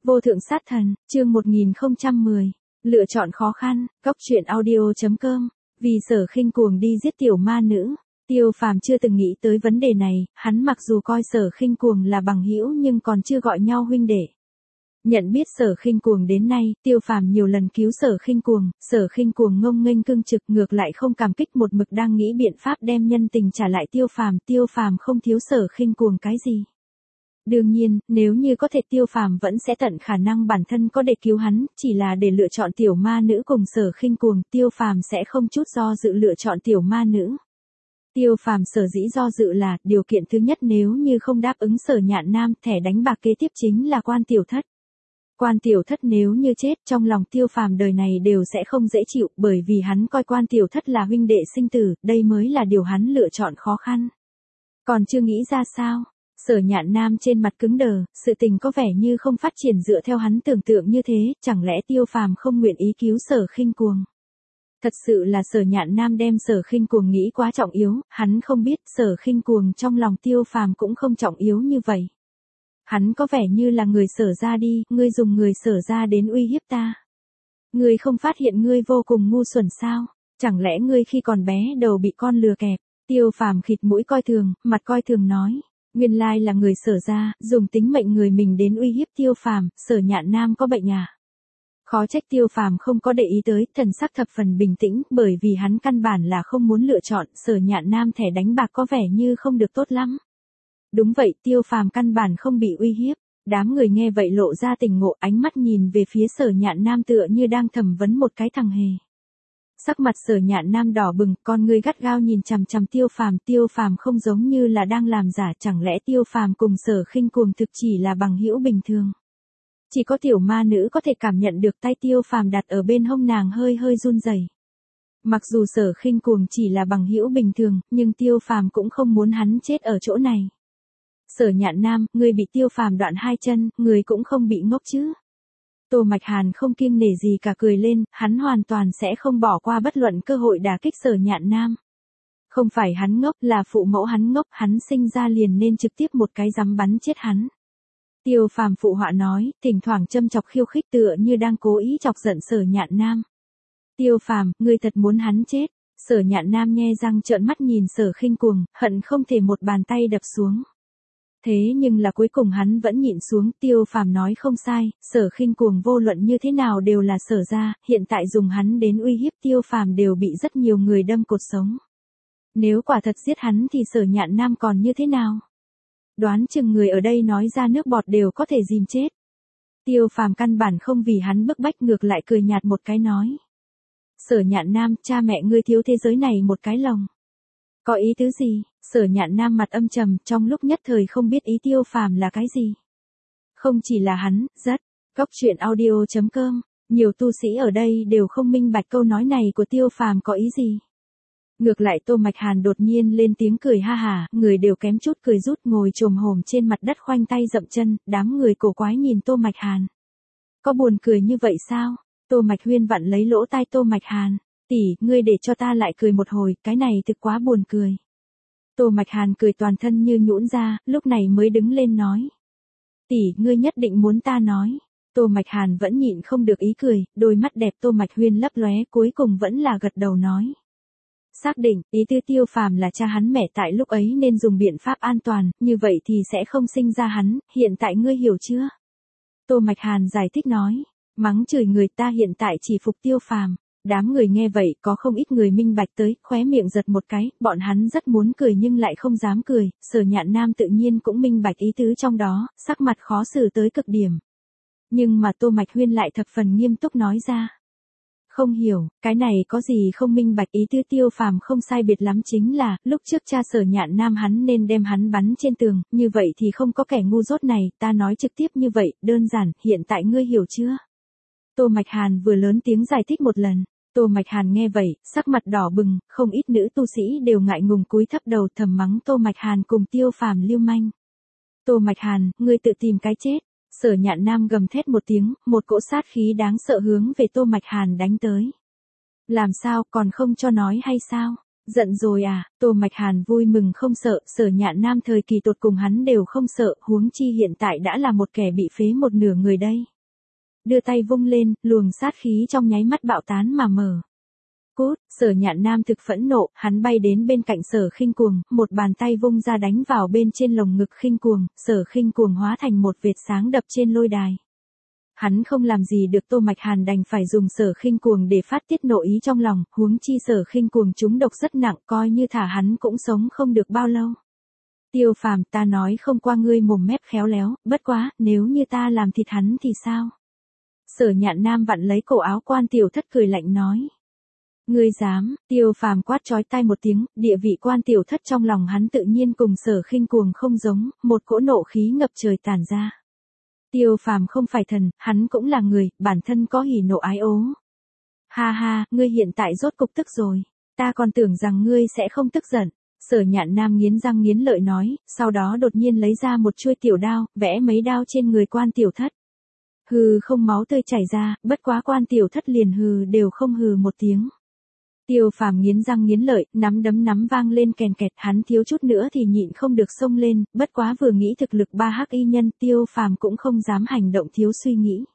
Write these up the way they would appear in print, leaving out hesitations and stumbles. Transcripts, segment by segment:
Vô thượng sát thần, chương 1010. Lựa chọn khó khăn, góc truyện audio.com. Vì Sở Khinh Cuồng đi giết tiểu ma nữ, Tiêu Phàm chưa từng nghĩ tới vấn đề này, hắn mặc dù coi Sở Khinh Cuồng là bằng hữu nhưng còn chưa gọi nhau huynh đệ. Nhận biết Sở Khinh Cuồng đến nay, Tiêu Phàm nhiều lần cứu Sở Khinh Cuồng ngông nghênh cương trực, ngược lại không cảm kích, một mực đang nghĩ biện pháp đem nhân tình trả lại Tiêu Phàm không thiếu Sở Khinh Cuồng cái gì. Đương nhiên, nếu như có thể Tiêu Phàm vẫn sẽ tận khả năng bản thân có để cứu hắn, chỉ là để lựa chọn tiểu ma nữ cùng Sở Khinh Cuồng, Tiêu Phàm sẽ không chút do dự lựa chọn tiểu ma nữ. Tiêu Phàm sở dĩ do dự là, điều kiện thứ nhất nếu như không đáp ứng Sở Nhạn Nam, thẻ đánh bạc kế tiếp chính là Quan Tiểu Thất. Quan Tiểu Thất nếu như chết, trong lòng Tiêu Phàm đời này đều sẽ không dễ chịu, bởi vì hắn coi Quan Tiểu Thất là huynh đệ sinh tử, đây mới là điều hắn lựa chọn khó khăn. Còn chưa nghĩ ra sao? Sở Nhạn Nam trên mặt cứng đờ, sự tình có vẻ như không phát triển dựa theo hắn tưởng tượng như thế, chẳng lẽ Tiêu Phàm không nguyện ý cứu Sở Khinh Cuồng? Thật sự là Sở Nhạn Nam đem Sở Khinh Cuồng nghĩ quá trọng yếu, hắn không biết Sở Khinh Cuồng trong lòng Tiêu Phàm cũng không trọng yếu như vậy. Hắn có vẻ như là người Sở gia đi, ngươi dùng người Sở gia đến uy hiếp ta. Ngươi không phát hiện ngươi vô cùng ngu xuẩn sao? Chẳng lẽ ngươi khi còn bé đầu bị con lừa kẹp? Tiêu Phàm khịt mũi coi thường, mặt coi thường nói. Nguyên lai là người Sở gia, dùng tính mệnh người mình đến uy hiếp Tiêu Phàm, Sở Nhạn Nam có bệnh à? Khó trách Tiêu Phàm không có để ý tới, thần sắc thập phần bình tĩnh, bởi vì hắn căn bản là không muốn lựa chọn, Sở Nhạn Nam thẻ đánh bạc có vẻ như không được tốt lắm. Đúng vậy, Tiêu Phàm căn bản không bị uy hiếp. Đám người nghe vậy lộ ra tình ngộ, ánh mắt nhìn về phía Sở Nhạn Nam tựa như đang thẩm vấn một cái thằng hề. Sắc mặt Sở Nhạn Nam đỏ bừng, con ngươi gắt gao nhìn chằm chằm Tiêu Phàm không giống như là đang làm giả, chẳng lẽ Tiêu Phàm cùng Sở Khinh Cuồng thực chỉ là bằng hữu bình thường. Chỉ có tiểu ma nữ có thể cảm nhận được tay Tiêu Phàm đặt ở bên hông nàng hơi hơi run rẩy. Mặc dù Sở Khinh Cuồng chỉ là bằng hữu bình thường, nhưng Tiêu Phàm cũng không muốn hắn chết ở chỗ này. Sở Nhạn Nam, ngươi bị Tiêu Phàm đoạn hai chân, ngươi cũng không bị ngốc chứ? Tô Mạch Hàn không kiêng nể gì cả cười lên, hắn hoàn toàn sẽ không bỏ qua bất luận cơ hội đả kích Sở Nhạn Nam. Không phải hắn ngốc, là phụ mẫu hắn ngốc, hắn sinh ra liền nên trực tiếp một cái giám bắn chết hắn. Tiêu Phàm phụ họa nói, thỉnh thoảng châm chọc khiêu khích tựa như đang cố ý chọc giận Sở Nhạn Nam. Tiêu Phàm, ngươi thật muốn hắn chết? Sở Nhạn Nam nhe răng trợn mắt nhìn Sở Khinh Cuồng, hận không thể một bàn tay đập xuống. Thế nhưng là cuối cùng hắn vẫn nhịn xuống, Tiêu Phàm nói không sai, Sở Khinh Cuồng vô luận như thế nào đều là Sở gia, hiện tại dùng hắn đến uy hiếp Tiêu Phàm đều bị rất nhiều người đâm cột sống. Nếu quả thật giết hắn thì Sở Nhạn Nam còn như thế nào? Đoán chừng người ở đây nói ra nước bọt đều có thể dìm chết. Tiêu Phàm căn bản không vì hắn bức bách, ngược lại cười nhạt một cái nói. Sở Nhạn Nam, cha mẹ ngươi thiếu thế giới này một cái lòng. Có ý tứ gì? Sở Nhạn Nam mặt âm trầm, trong lúc nhất thời không biết ý Tiêu Phàm là cái gì. Không chỉ là hắn, rất. Góc truyện audio.com, nhiều tu sĩ ở đây đều không minh bạch câu nói này của Tiêu Phàm có ý gì. Ngược lại Tô Mạch Hàn đột nhiên lên tiếng cười ha hà, người đều kém chút cười rút, ngồi chồm hổm trên mặt đất khoanh tay dậm chân, đám người cổ quái nhìn Tô Mạch Hàn. Có buồn cười như vậy sao? Tô Mạch Huyên vặn lấy lỗ tai Tô Mạch Hàn. Tỷ, ngươi để cho ta lại cười một hồi, cái này thực quá buồn cười. Tô Mạch Hàn cười toàn thân như nhũn ra, lúc này mới đứng lên nói. Tỷ, ngươi nhất định muốn ta nói. Tô Mạch Hàn vẫn nhịn không được ý cười, đôi mắt đẹp Tô Mạch Huyên lấp lóe, cuối cùng vẫn là gật đầu nói. Xác định, ý tư Tiêu Phàm là cha hắn mẹ tại lúc ấy nên dùng biện pháp an toàn, như vậy thì sẽ không sinh ra hắn, hiện tại ngươi hiểu chưa? Tô Mạch Hàn giải thích nói, mắng chửi người ta hiện tại chỉ phục Tiêu Phàm. Đám người nghe vậy có không ít người minh bạch tới, khóe miệng giật một cái, bọn hắn rất muốn cười nhưng lại không dám cười, Sở Nhạn Nam tự nhiên cũng minh bạch ý tứ trong đó, sắc mặt khó xử tới cực điểm. Nhưng mà Tô Mạch Huyên lại thập phần nghiêm túc nói ra. Không hiểu, cái này có gì không minh bạch, ý tứ Tiêu Phàm không sai biệt lắm chính là, lúc trước cha Sở Nhạn Nam hắn nên đem hắn bắn trên tường, như vậy thì không có kẻ ngu dốt này, ta nói trực tiếp như vậy, đơn giản, hiện tại ngươi hiểu chưa? Tô Mạch Hàn vừa lớn tiếng giải thích một lần. Tô Mạch Hàn nghe vậy, sắc mặt đỏ bừng, không ít nữ tu sĩ đều ngại ngùng cúi thấp đầu thầm mắng Tô Mạch Hàn cùng Tiêu Phàm lưu manh. Tô Mạch Hàn, ngươi tự tìm cái chết. Sở Nhạn Nam gầm thét một tiếng, một cỗ sát khí đáng sợ hướng về Tô Mạch Hàn đánh tới. Làm sao, còn không cho nói hay sao? Giận rồi à? Tô Mạch Hàn vui mừng không sợ, Sở Nhạn Nam thời kỳ tột cùng hắn đều không sợ, huống chi hiện tại đã là một kẻ bị phế một nửa người đây. đưa tay vung lên, luồng sát khí trong nháy mắt bạo tán mà mở. Cút, Sở Nhạn Nam thực phẫn nộ, hắn bay đến bên cạnh Sở Khinh Cuồng, một bàn tay vung ra đánh vào bên trên lồng ngực Khinh Cuồng, Sở Khinh Cuồng hóa thành một vệt sáng đập trên lôi đài. Hắn không làm gì được Tô Mạch Hàn đành phải dùng Sở Khinh Cuồng để phát tiết nội ý trong lòng, huống chi Sở Khinh Cuồng trúng độc rất nặng, coi như thả hắn cũng sống không được bao lâu. Tiêu Phàm, ta nói không qua ngươi mồm mép khéo léo, bất quá, nếu như ta làm thịt hắn thì sao? Sở Nhạn Nam vặn lấy cổ áo Quan Tiểu Thất cười lạnh nói. Ngươi dám? Tiêu Phàm quát chói tai một tiếng, địa vị Quan Tiểu Thất trong lòng hắn tự nhiên cùng Sở Khinh Cuồng không giống, một cỗ nộ khí ngập trời tản ra. Tiêu Phàm không phải thần, hắn cũng là người, bản thân có hỉ nộ ái ố. Ha ha, ngươi hiện tại rốt cục tức rồi, ta còn tưởng rằng ngươi sẽ không tức giận. Sở Nhạn Nam nghiến răng nghiến lợi nói, sau đó đột nhiên lấy ra một chuôi tiểu đao, vẽ mấy đao trên người Quan Tiểu Thất. Hừ, không máu tươi chảy ra, bất quá Quan Tiểu Thất liền hừ đều không hừ một tiếng. Tiêu Phàm nghiến răng nghiến lợi, nắm đấm nắm vang lên kèn kẹt, hắn thiếu chút nữa thì nhịn không được xông lên, bất quá vừa nghĩ thực lực ba hắc y nhân, Tiêu Phàm cũng không dám hành động thiếu suy nghĩ.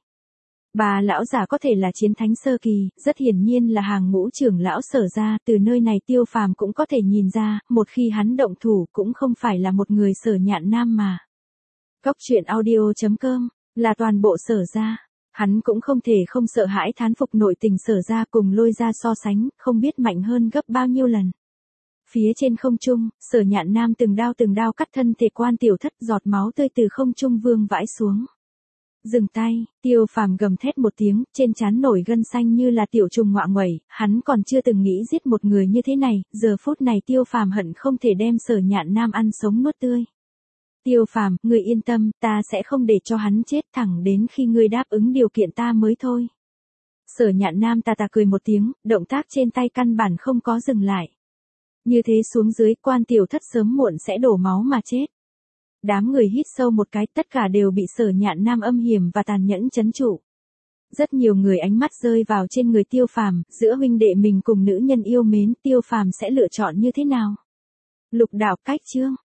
Bà lão giả có thể là chiến thánh sơ kỳ, rất hiển nhiên là hàng ngũ trưởng lão Sở gia, từ nơi này Tiêu Phàm cũng có thể nhìn ra, một khi hắn động thủ cũng không phải là một người Sở Nhạn Nam mà. Góc truyện audio.com, là toàn bộ Sở gia. Hắn cũng không thể không sợ hãi thán phục nội tình Sở gia cùng Lôi gia so sánh, không biết mạnh hơn gấp bao nhiêu lần. Phía trên không trung, Sở Nhạn Nam từng đao cắt thân thể Quan Tiểu Thất, giọt máu tươi từ không trung vương vãi xuống. Dừng tay, Tiêu Phàm gầm thét một tiếng, trên trán nổi gân xanh như là tiểu trùng ngọa nguậy, hắn còn chưa từng nghĩ giết một người như thế này, giờ phút này Tiêu Phàm hận không thể đem Sở Nhạn Nam ăn sống nuốt tươi. Tiêu Phàm, ngươi yên tâm, ta sẽ không để cho hắn chết thẳng đến khi ngươi đáp ứng điều kiện ta mới thôi. Sở Nhạn Nam tà cười một tiếng, động tác trên tay căn bản không có dừng lại. Như thế xuống dưới, Quan Tiểu Thất sớm muộn sẽ đổ máu mà chết. Đám người hít sâu một cái, tất cả đều bị Sở Nhạn Nam âm hiểm và tàn nhẫn trấn trụ. Rất nhiều người ánh mắt rơi vào trên người Tiêu Phàm, giữa huynh đệ mình cùng nữ nhân yêu mến, Tiêu Phàm sẽ lựa chọn như thế nào? Lục đạo cách chương